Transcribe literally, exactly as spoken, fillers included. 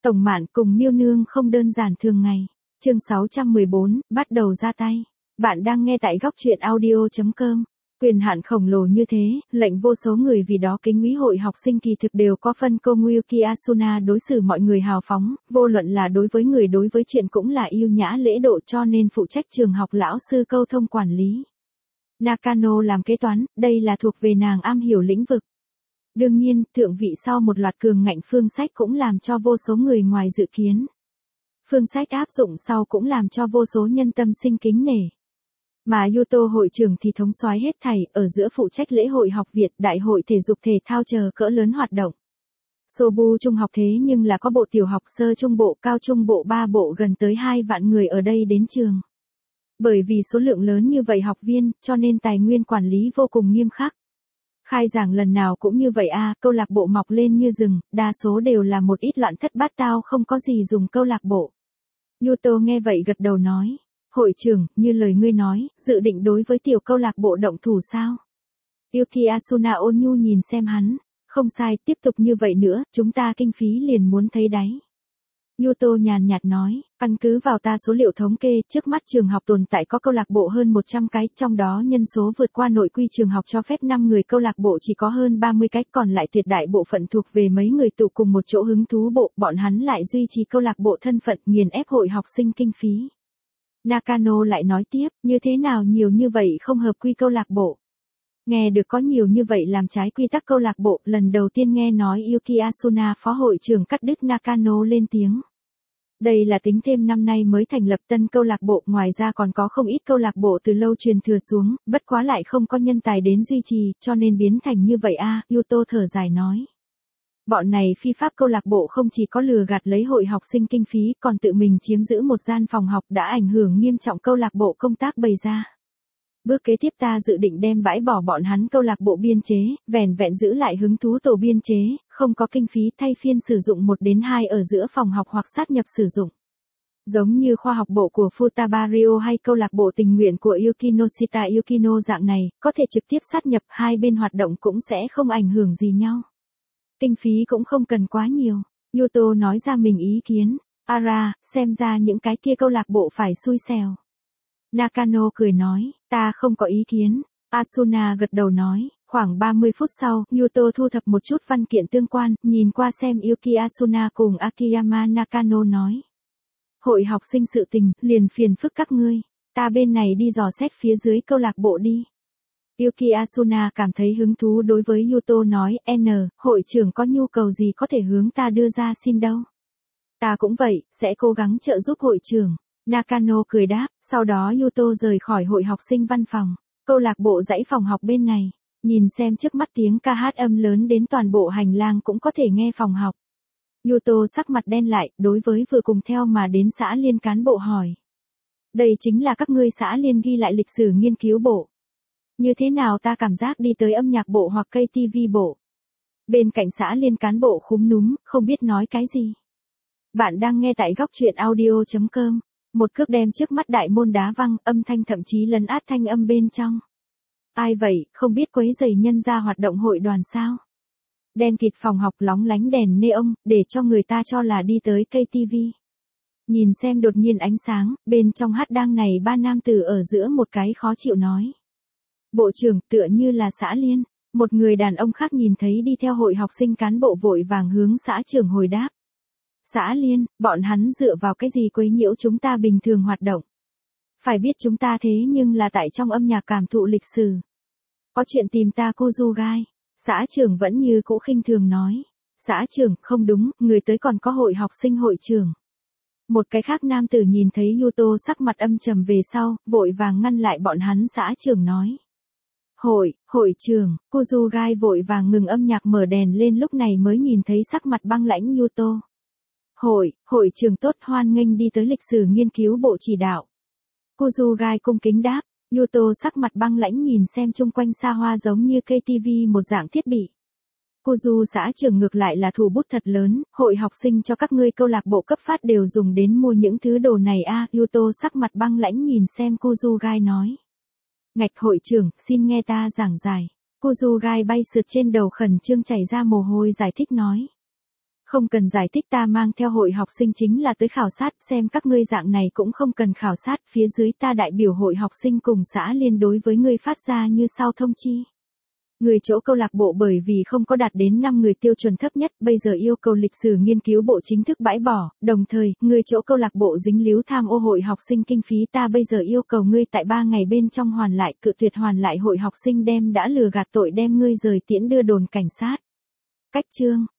Tổng Mạn cùng Miêu Nương không đơn giản thường ngày. Chương sáu trăm mười bốn, bắt đầu ra tay. Bạn đang nghe tại góc truyện audio chấm com. Quyền hạn khổng lồ như thế, lệnh vô số người vì đó kính quý hội học sinh kỳ thực đều có phân cô Muyuki Asuna đối xử mọi người hào phóng, vô luận là đối với người đối với chuyện cũng là yêu nhã lễ độ, cho nên phụ trách trường học lão sư câu thông quản lý. Nakano làm kế toán, đây là thuộc về nàng am hiểu lĩnh vực. Đương nhiên, thượng vị sau một loạt cường ngạnh phương sách cũng làm cho vô số người ngoài dự kiến. Phương sách áp dụng sau cũng làm cho vô số nhân tâm sinh kính nể. Mà Yuto hội trưởng thì thống soái hết thảy, ở giữa phụ trách lễ hội học viện, đại hội thể dục thể thao chờ cỡ lớn hoạt động. Sobu trung học thế nhưng là có bộ tiểu học sơ trung bộ, cao trung bộ ba bộ, gần tới hai vạn người ở đây đến trường. Bởi vì số lượng lớn như vậy học viên, cho nên tài nguyên quản lý vô cùng nghiêm khắc. Khai giảng lần nào cũng như vậy a, à, câu lạc bộ mọc lên như rừng, đa số đều là một ít loạn thất bát tao, không có gì dùng câu lạc bộ. Yuto nghe vậy gật đầu nói, hội trưởng, như lời ngươi nói, dự định đối với tiểu câu lạc bộ động thủ sao? Yuki Asuna ôn nhu nhìn xem hắn, không sai, tiếp tục như vậy nữa, chúng ta kinh phí liền muốn thấy đáy. Yuto nhàn nhạt nói, căn cứ vào ta số liệu thống kê, trước mắt trường học tồn tại có câu lạc bộ hơn một trăm cái, trong đó nhân số vượt qua nội quy trường học cho phép năm người, câu lạc bộ chỉ có hơn ba mươi cái, còn lại tuyệt đại bộ phận thuộc về mấy người tụ cùng một chỗ hứng thú bộ, bọn hắn lại duy trì câu lạc bộ thân phận, nghiền ép hội học sinh kinh phí. Nakano lại nói tiếp, như thế nào nhiều như vậy không hợp quy câu lạc bộ. Nghe được có nhiều như vậy làm trái quy tắc câu lạc bộ, lần đầu tiên nghe nói Yuki Asuna phó hội trưởng cắt đứt Nakano lên tiếng. Đây là tính thêm năm nay mới thành lập tân câu lạc bộ, ngoài ra còn có không ít câu lạc bộ từ lâu truyền thừa xuống, bất quá lại không có nhân tài đến duy trì, cho nên biến thành như vậy a, à, Yuto thở dài nói. Bọn này phi pháp câu lạc bộ không chỉ có lừa gạt lấy hội học sinh kinh phí, còn tự mình chiếm giữ một gian phòng học, đã ảnh hưởng nghiêm trọng câu lạc bộ công tác bày ra. Bước kế tiếp ta dự định đem bãi bỏ bọn hắn câu lạc bộ biên chế, vẻn vẹn giữ lại hứng thú tổ biên chế, không có kinh phí, thay phiên sử dụng một đến hai ở giữa phòng học hoặc sát nhập sử dụng. Giống như khoa học bộ của Futabario hay câu lạc bộ tình nguyện của Yukinoshita Yukino dạng này, có thể trực tiếp sát nhập, hai bên hoạt động cũng sẽ không ảnh hưởng gì nhau. Kinh phí cũng không cần quá nhiều. Yuto nói ra mình ý kiến. Ara, xem ra những cái kia câu lạc bộ phải xui xẻo. Nakano cười nói, ta không có ý kiến. Asuna gật đầu nói, khoảng ba mươi phút sau, Yuto thu thập một chút văn kiện tương quan, nhìn qua xem Yuki Asuna cùng Akiyama Nakano nói. Hội học sinh sự tình, liền phiền phức các ngươi, ta bên này đi dò xét phía dưới câu lạc bộ đi. Yuki Asuna cảm thấy hứng thú đối với Yuto nói, N, hội trưởng có nhu cầu gì có thể hướng ta đưa ra xin đâu. Ta cũng vậy, sẽ cố gắng trợ giúp hội trưởng. Nakano cười đáp, sau đó Yuto rời khỏi hội học sinh văn phòng, câu lạc bộ dãy phòng học bên này, nhìn xem trước mắt tiếng ca hát âm lớn đến toàn bộ hành lang cũng có thể nghe phòng học. Yuto sắc mặt đen lại, đối với vừa cùng theo mà đến xã liên cán bộ hỏi. Đây chính là các ngươi xã liên ghi lại lịch sử nghiên cứu bộ. Như thế nào ta cảm giác đi tới âm nhạc bộ hoặc cây ti vi bộ. Bên cạnh xã liên cán bộ khúm núm, không biết nói cái gì. Bạn đang nghe tại góc truyện audio chấm com. Một cước đem trước mắt đại môn đá văng, âm thanh thậm chí lấn át thanh âm bên trong. Ai vậy, không biết quấy rầy nhân ra hoạt động hội đoàn sao? Đen kịt phòng học lóng lánh đèn neon, để cho người ta cho là đi tới cây ti vi. Nhìn xem đột nhiên ánh sáng, bên trong hát đang này ba nam tử ở giữa một cái khó chịu nói. Bộ trưởng, tựa như là xã liên. Một người đàn ông khác nhìn thấy đi theo hội học sinh cán bộ vội vàng hướng xã trưởng hồi đáp. Xã liên, bọn hắn dựa vào cái gì quấy nhiễu chúng ta bình thường hoạt động. Phải biết chúng ta thế nhưng là tại trong âm nhạc cảm thụ lịch sử. Có chuyện tìm ta Kuzugai. Xã trưởng vẫn như cũ khinh thường nói. Xã trưởng, không đúng, người tới còn có hội học sinh hội trưởng. Một cái khác nam tử nhìn thấy Yuto sắc mặt âm trầm về sau, vội vàng ngăn lại bọn hắn. Xã trưởng nói. Hội, hội trưởng, Kuzugai vội vàng ngừng âm nhạc mở đèn lên, lúc này mới nhìn thấy sắc mặt băng lãnh Yuto. Hội, hội trưởng tốt, hoan nghênh đi tới lịch sử nghiên cứu bộ chỉ đạo. Kuzugai cung kính đáp, Yuto sắc mặt băng lãnh nhìn xem chung quanh xa hoa giống như cây ti vi một dạng thiết bị. Kuzu xã trưởng ngược lại là thủ bút thật lớn, hội học sinh cho các ngươi câu lạc bộ cấp phát đều dùng đến mua những thứ đồ này a, à, Yuto sắc mặt băng lãnh nhìn xem Kuzugai nói. Ngạch hội trưởng, xin nghe ta giảng giải. Kuzugai bay sượt trên đầu khẩn trương chảy ra mồ hôi giải thích nói. Không cần giải thích, ta mang theo hội học sinh chính là tới khảo sát, xem các ngươi dạng này cũng không cần khảo sát, phía dưới ta đại biểu hội học sinh cùng xã liên đối với ngươi phát ra như sau thông chi. Người chỗ câu lạc bộ bởi vì không có đạt đến năm người tiêu chuẩn thấp nhất, bây giờ yêu cầu lịch sử nghiên cứu bộ chính thức bãi bỏ, đồng thời, người chỗ câu lạc bộ dính líu tham ô hội học sinh kinh phí, ta bây giờ yêu cầu ngươi tại ba ngày bên trong hoàn lại, cự tuyệt hoàn lại hội học sinh đem đã lừa gạt tội đem ngươi rời tiễn đưa đồn cảnh sát. Cách chương